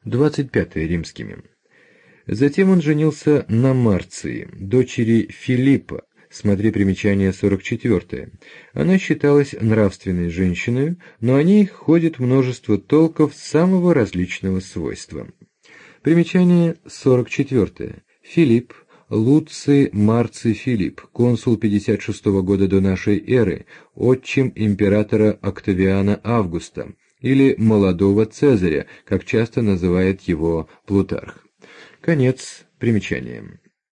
25 римскими. Затем он женился на Марции, дочери Филиппа, смотри примечание 44. Она считалась нравственной женщиной, но о ней ходит множество толков самого различного свойства. Примечание 44. Филипп, Луций Марций Филипп, консул 56 года до нашей эры, отчим императора Октавиана Августа, или молодого Цезаря, как часто называет его Плутарх. Конец примечания.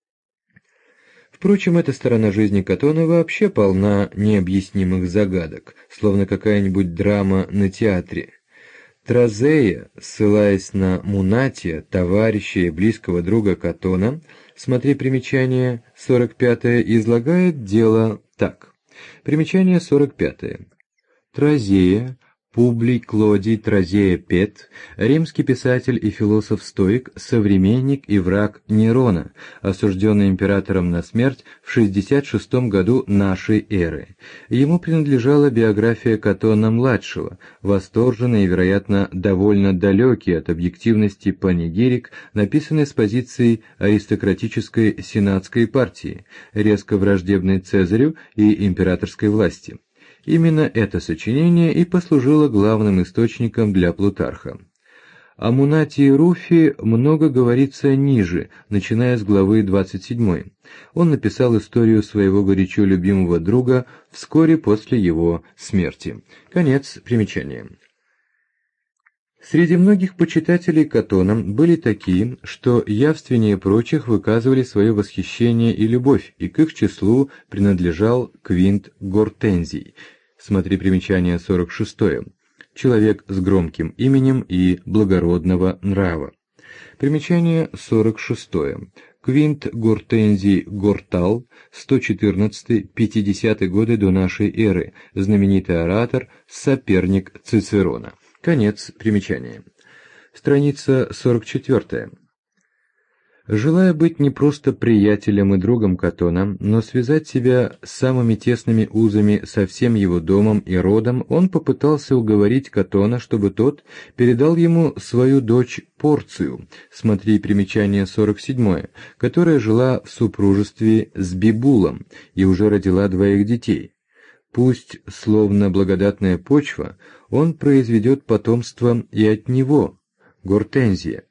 Впрочем, эта сторона жизни Катона вообще полна необъяснимых загадок, словно какая-нибудь драма на театре. Тразея, ссылаясь на Мунатия, товарища и близкого друга Катона, смотри примечание 45, излагает дело так. Примечание 45. Тразея, Публий Клодий Тразея Пет, римский писатель и философ-стоик, современник и враг Нерона, осужденный императором на смерть в 66 году нашей эры. Ему принадлежала биография Катона-младшего, восторженный и, вероятно, довольно далекий от объективности панигирик, написанный с позиции аристократической сенатской партии, резко враждебной Цезарю и императорской власти. Именно это сочинение и послужило главным источником для Плутарха. О Мунатии Руфи много говорится ниже, начиная с главы 27. Он написал историю своего горячо любимого друга вскоре после его смерти. Конец примечания. Среди многих почитателей Катона были такие, что явственнее прочих выказывали свое восхищение и любовь, и к их числу принадлежал Квинт Гортензий. Смотри примечание 46. Человек с громким именем и благородного нрава. Примечание 46. Квинт Гортензий Гортал, 114-50 годы до нашей эры, знаменитый оратор, соперник Цицерона. Конец примечания. Страница 44. Желая быть не просто приятелем и другом Катона, но связать себя самыми тесными узами со всем его домом и родом, он попытался уговорить Катона, чтобы тот передал ему свою дочь Порцию, смотри примечание 47, которая жила в супружестве с Бибулом и уже родила 2 детей. Пусть, словно благодатная почва, он произведет потомство и от него, Гортензия.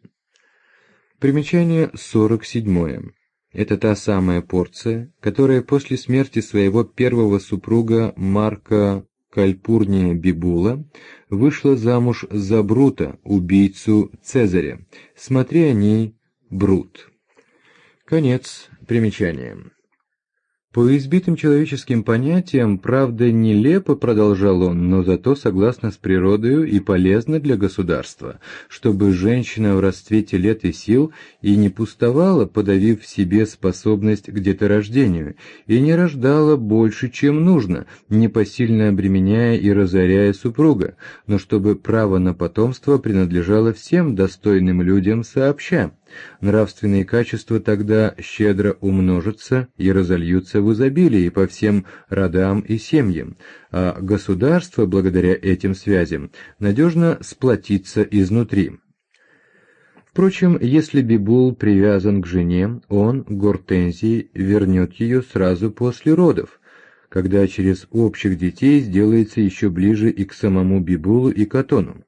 Примечание 47. Это та самая Порция, которая после смерти своего первого супруга Марка Кальпурния Бибула вышла замуж за Брута, убийцу Цезаря. Смотри о ней Брут. Конец примечания. По избитым человеческим понятиям, правда, нелепо, продолжал он, но зато согласно с природою и полезно для государства, чтобы женщина в расцвете лет и сил и не пустовала, подавив в себе способность к деторождению, и не рождала больше, чем нужно, непосильно обременяя и разоряя супруга, но чтобы право на потомство принадлежало всем достойным людям сообща. Нравственные качества тогда щедро умножатся и разольются в изобилии по всем родам и семьям, а государство, благодаря этим связям, надежно сплотится изнутри. Впрочем, если Бибул привязан к жене, он, Гортензий, вернет ее сразу после родов, когда через общих детей сделается еще ближе и к самому Бибулу и Катону.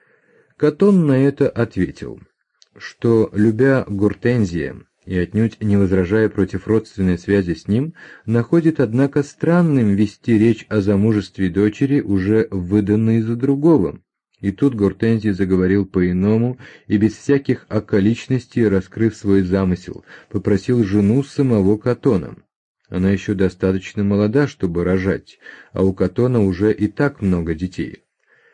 Катон на это ответил, что, любя Гортензия и отнюдь не возражая против родственной связи с ним, находит, однако, странным вести речь о замужестве дочери, уже выданной за другого. И тут Гортензий заговорил по-иному и без всяких околичностей, раскрыв свой замысел, попросил жену самого Катона. Она еще достаточно молода, чтобы рожать, а у Катона уже и так много детей.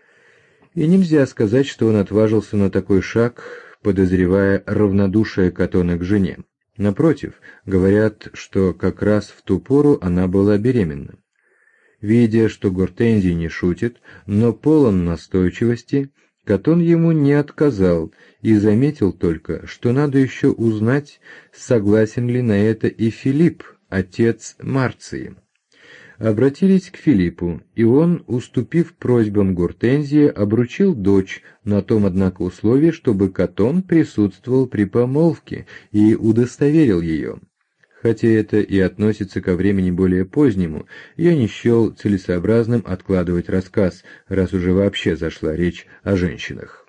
И нельзя сказать, что он отважился на такой шаг, подозревая равнодушие Катона к жене. Напротив, говорят, что как раз в ту пору она была беременна. Видя, что Гортензий не шутит, но полон настойчивости, Катон ему не отказал и заметил только, что надо еще узнать, согласен ли на это и Филипп, отец Марции. обратились к Филиппу, и он, уступив просьбам Гортензии, обручил дочь на том, однако, условии, чтобы Катон присутствовал при помолвке и удостоверил ее. Хотя это и относится ко времени более позднему, я не счел целесообразным откладывать рассказ, раз уже вообще зашла речь о женщинах.